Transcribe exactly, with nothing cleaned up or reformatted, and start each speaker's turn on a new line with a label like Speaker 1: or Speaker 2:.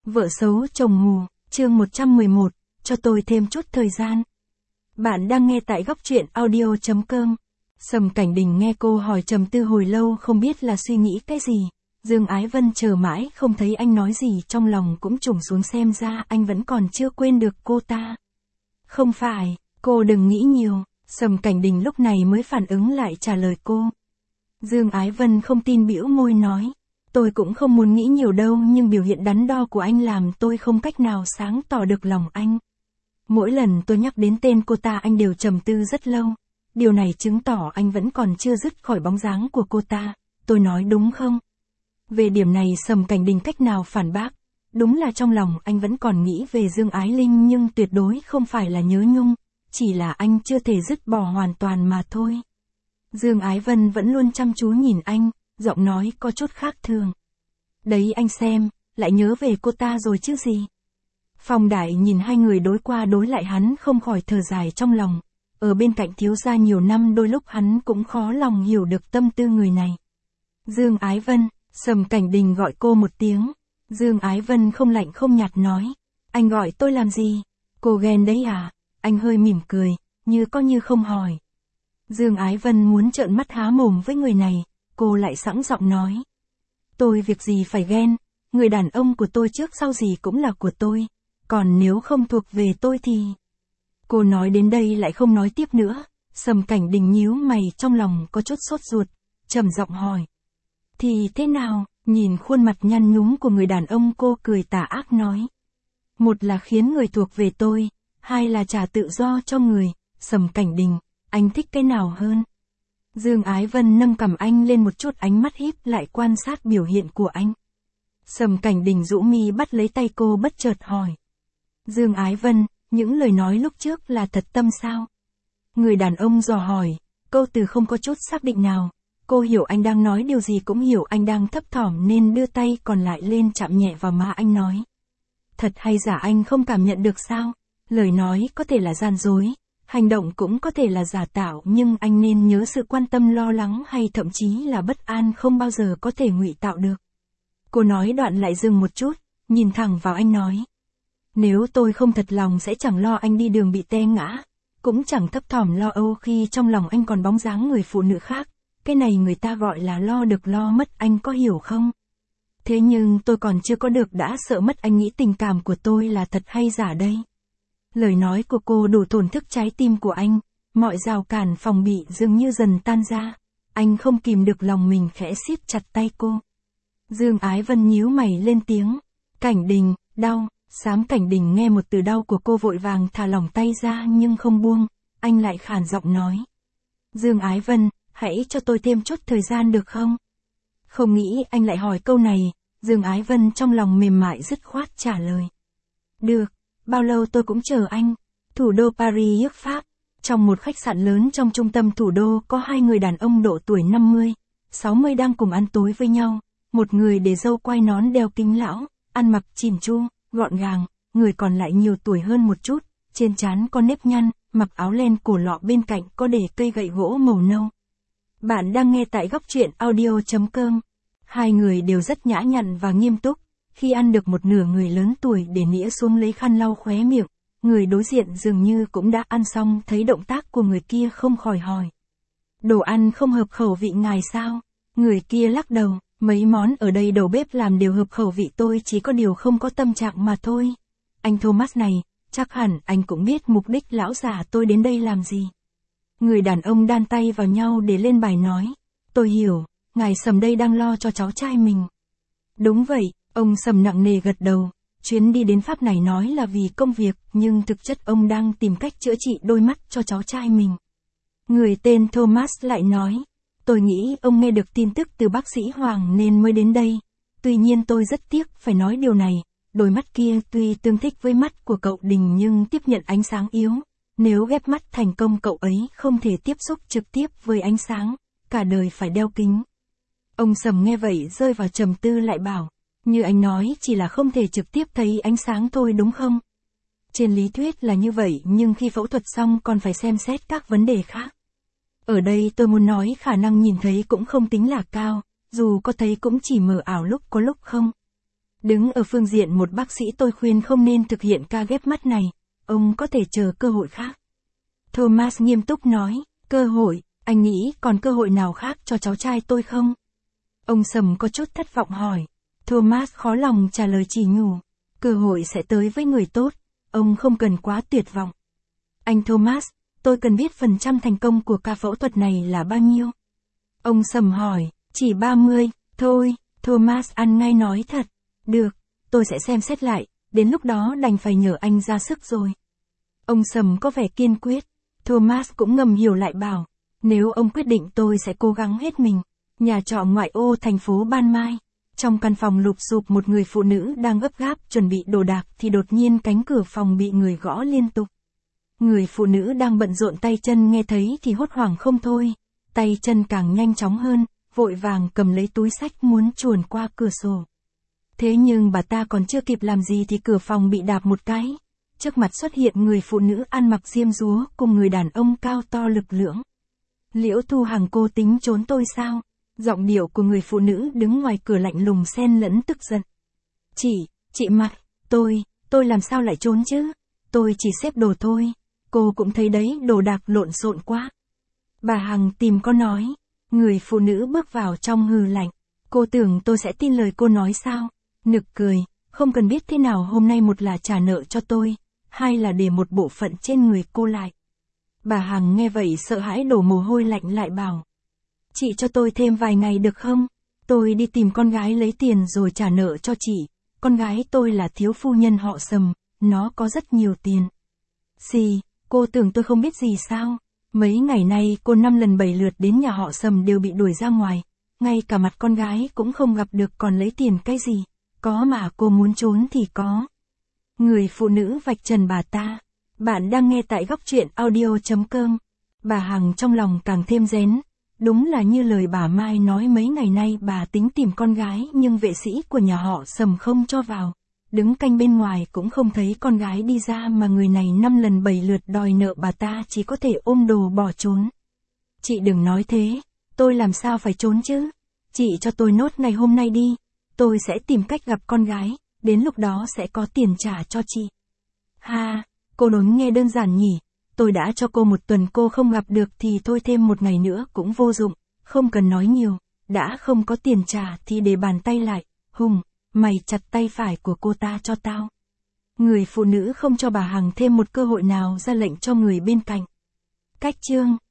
Speaker 1: Vợ xấu chồng mù, chương một trăm mười một, cho tôi thêm chút thời gian. Bạn đang nghe tại góc truyện audio chấm com. Sầm Cảnh Đình nghe cô hỏi trầm tư hồi lâu không biết là suy nghĩ cái gì. Dương Ái Vân chờ mãi không thấy anh nói gì, trong lòng cũng trùng xuống, xem ra anh vẫn còn chưa quên được cô ta. Không phải, cô đừng nghĩ nhiều. Sầm Cảnh Đình lúc này mới phản ứng lại trả lời cô. Dương Ái Vân không tin bĩu môi nói. Tôi cũng không muốn nghĩ nhiều đâu, nhưng biểu hiện đắn đo của anh làm tôi không cách nào sáng tỏ được lòng anh. Mỗi lần tôi nhắc đến tên cô ta anh đều trầm tư rất lâu. Điều này chứng tỏ anh vẫn còn chưa dứt khỏi bóng dáng của cô ta. Tôi nói đúng không? Về điểm này Sầm Cảnh Đình cách nào phản bác. Đúng là trong lòng anh vẫn còn nghĩ về Dương Ái Linh, nhưng tuyệt đối không phải là nhớ nhung. Chỉ là anh chưa thể dứt bỏ hoàn toàn mà thôi. Dương Ái Vân vẫn luôn chăm chú nhìn anh, giọng nói có chút khác thường. Đấy anh xem, lại nhớ về cô ta rồi chứ gì. Phong Đại nhìn hai người đối qua đối lại, hắn không khỏi thở dài trong lòng. Ở bên cạnh thiếu gia nhiều năm, đôi lúc hắn cũng khó lòng hiểu được tâm tư người này. Dương Ái Vân, Sầm Cảnh Đình gọi cô một tiếng. Dương Ái Vân không lạnh không nhạt nói. Anh gọi tôi làm gì? Cô ghen đấy à? Anh hơi mỉm cười, như có như không hỏi. Dương Ái Vân muốn trợn mắt há mồm với người này, cô lại sẵn giọng nói. Tôi việc gì phải ghen, người đàn ông của tôi trước sau gì cũng là của tôi, còn nếu không thuộc về tôi thì... Cô nói đến đây lại không nói tiếp nữa. Sầm Cảnh Đình nhíu mày, trong lòng có chút sốt ruột, trầm giọng hỏi. Thì thế nào? Nhìn khuôn mặt nhăn nhúm của người đàn ông, cô cười tà ác nói. Một là khiến người thuộc về tôi, hai là trả tự do cho người. Sầm Cảnh Đình, anh thích cái nào hơn? Dương Ái Vân nâng cằm anh lên một chút, ánh mắt híp lại quan sát biểu hiện của anh. Sầm Cảnh Đình rũ mi bắt lấy tay cô, bất chợt hỏi. Dương Ái Vân, những lời nói lúc trước là thật tâm sao? Người đàn ông dò hỏi, câu từ không có chút xác định nào. Cô hiểu anh đang nói điều gì, cũng hiểu anh đang thấp thỏm, nên đưa tay còn lại lên chạm nhẹ vào má anh nói. Thật hay giả anh không cảm nhận được sao? Lời nói có thể là gian dối, hành động cũng có thể là giả tạo, nhưng anh nên nhớ sự quan tâm, lo lắng hay thậm chí là bất an không bao giờ có thể ngụy tạo được. Cô nói đoạn lại dừng một chút, nhìn thẳng vào anh nói. Nếu tôi không thật lòng sẽ chẳng lo anh đi đường bị té ngã, cũng chẳng thấp thỏm lo âu khi trong lòng anh còn bóng dáng người phụ nữ khác. Cái này người ta gọi là lo được lo mất, anh có hiểu không? Thế nhưng tôi còn chưa có được đã sợ mất anh nghĩ tình cảm của tôi là thật hay giả đây? Lời nói của cô đủ thổn thức trái tim của anh, mọi rào cản phòng bị dường như dần tan ra. Anh không kìm được lòng mình, khẽ siết chặt tay cô. Dương Ái Vân nhíu mày lên tiếng. Cảnh Đình, đau. Sám Cảnh Đình nghe một từ đau của cô vội vàng thả lỏng tay ra nhưng không buông, anh lại khản giọng nói. Dương Ái Vân, hãy cho tôi thêm chút thời gian được không? Không nghĩ anh lại hỏi câu này, Dương Ái Vân trong lòng mềm mại dứt khoát trả lời. Được, bao lâu tôi cũng chờ anh. Thủ đô Paris, nước Pháp. Trong một khách sạn lớn trong trung tâm thủ đô có hai người đàn ông độ tuổi năm mươi, sáu mươi đang cùng ăn tối với nhau. Một người để râu quai nón đeo kính lão, ăn mặc chỉn chu, gọn gàng, người còn lại nhiều tuổi hơn một chút, trên trán có nếp nhăn, mặc áo len cổ lọ, bên cạnh có để cây gậy gỗ màu nâu. Bạn đang nghe tại góc truyện audio chấm com. Hai người đều rất nhã nhặn và nghiêm túc. Khi ăn được một nửa, người lớn tuổi để nĩa xuống lấy khăn lau khóe miệng. Người đối diện dường như cũng đã ăn xong, thấy động tác của người kia không khỏi hỏi. Đồ ăn không hợp khẩu vị ngài sao? Người kia lắc đầu, mấy món ở đây đầu bếp làm đều hợp khẩu vị tôi, chỉ có điều không có tâm trạng mà thôi. Anh Thomas này, chắc hẳn anh cũng biết mục đích lão già tôi đến đây làm gì. Người đàn ông đan tay vào nhau để lên bài nói. Tôi hiểu, ngài Sầm đây đang lo cho cháu trai mình. Đúng vậy, ông Sầm nặng nề gật đầu. Chuyến đi đến Pháp này nói là vì công việc, nhưng thực chất ông đang tìm cách chữa trị đôi mắt cho cháu trai mình. Người tên Thomas lại nói. Tôi nghĩ ông nghe được tin tức từ bác sĩ Hoàng nên mới đến đây. Tuy nhiên tôi rất tiếc phải nói điều này. Đôi mắt kia tuy tương thích với mắt của cậu Đình nhưng tiếp nhận ánh sáng yếu. Nếu ghép mắt thành công, cậu ấy không thể tiếp xúc trực tiếp với ánh sáng, cả đời phải đeo kính. Ông Sầm nghe vậy rơi vào trầm tư, lại bảo, như anh nói chỉ là không thể trực tiếp thấy ánh sáng thôi đúng không? Trên lý thuyết là như vậy, nhưng khi phẫu thuật xong còn phải xem xét các vấn đề khác. Ở đây tôi muốn nói khả năng nhìn thấy cũng không tính là cao, dù có thấy cũng chỉ mờ ảo, lúc có lúc không. Đứng ở phương diện một bác sĩ tôi khuyên không nên thực hiện ca ghép mắt này, ông có thể chờ cơ hội khác. Thomas nghiêm túc nói, cơ hội, anh nghĩ còn cơ hội nào khác cho cháu trai tôi không? Ông Sầm có chút thất vọng hỏi. Thomas khó lòng trả lời chỉ nhủ, cơ hội sẽ tới với người tốt, ông không cần quá tuyệt vọng. Anh Thomas, tôi cần biết phần trăm thành công của ca phẫu thuật này là bao nhiêu? Ông Sầm hỏi, chỉ ba mươi, thôi, Thomas ăn ngay nói thật. Được, tôi sẽ xem xét lại, đến lúc đó đành phải nhờ anh ra sức rồi. Ông Sầm có vẻ kiên quyết, Thomas cũng ngầm hiểu lại bảo, nếu ông quyết định tôi sẽ cố gắng hết mình. Nhà trọ ngoại ô thành phố Ban Mai. Trong căn phòng lụp xụp một người phụ nữ đang gấp gáp chuẩn bị đồ đạc thì đột nhiên cánh cửa phòng bị người gõ liên tục. Người phụ nữ đang bận rộn tay chân nghe thấy thì hốt hoảng không thôi, tay chân càng nhanh chóng hơn, vội vàng cầm lấy túi xách muốn chuồn qua cửa sổ. Thế nhưng bà ta còn chưa kịp làm gì thì cửa phòng bị đạp một cái. Trước mặt xuất hiện người phụ nữ ăn mặc diêm dúa cùng người đàn ông cao to lực lưỡng. Liễu Thu Hằng, cô tính trốn tôi sao? Giọng điệu của người phụ nữ đứng ngoài cửa lạnh lùng xen lẫn tức giận. Chị, chị Mai, tôi, tôi làm sao lại trốn chứ? Tôi chỉ xếp đồ thôi. Cô cũng thấy đấy, đồ đạc lộn xộn quá. Bà Hằng tìm có nói. Người phụ nữ bước vào trong hừ lạnh. Cô tưởng tôi sẽ tin lời cô nói sao? Nực cười, không cần biết thế nào hôm nay, một là trả nợ cho tôi, hai là để một bộ phận trên người cô lại. Bà Hằng nghe vậy sợ hãi đổ mồ hôi lạnh lại bảo. Chị cho tôi thêm vài ngày được không? Tôi đi tìm con gái lấy tiền rồi trả nợ cho chị. Con gái tôi là thiếu phu nhân họ Sầm, nó có rất nhiều tiền. Xì, cô tưởng tôi không biết gì sao? Mấy ngày nay cô năm lần bảy lượt đến nhà họ Sầm đều bị đuổi ra ngoài. Ngay cả mặt con gái cũng không gặp được, còn lấy tiền cái gì? Có mà cô muốn trốn thì có. Người phụ nữ vạch trần bà ta. Bạn đang nghe tại góc truyện audio chấm com. Bà Hằng trong lòng càng thêm rén. Đúng là như lời bà Mai nói, mấy ngày nay bà tính tìm con gái nhưng vệ sĩ của nhà họ Sầm không cho vào. Đứng canh bên ngoài cũng không thấy con gái đi ra, mà người này năm lần bảy lượt đòi nợ bà ta chỉ có thể ôm đồ bỏ trốn. Chị đừng nói thế, tôi làm sao phải trốn chứ? Chị cho tôi nốt ngày hôm nay đi, tôi sẽ tìm cách gặp con gái, đến lúc đó sẽ có tiền trả cho chị. Ha, cô đốn nghe đơn giản nhỉ, tôi đã cho cô một tuần, cô không gặp được thì thôi thêm một ngày nữa cũng vô dụng, không cần nói nhiều, đã không có tiền trả thì để bàn tay lại, Hùng, mày chặt tay phải của cô ta cho tao. Người phụ nữ không cho bà Hằng thêm một cơ hội nào, ra lệnh cho người bên cạnh. Cách chương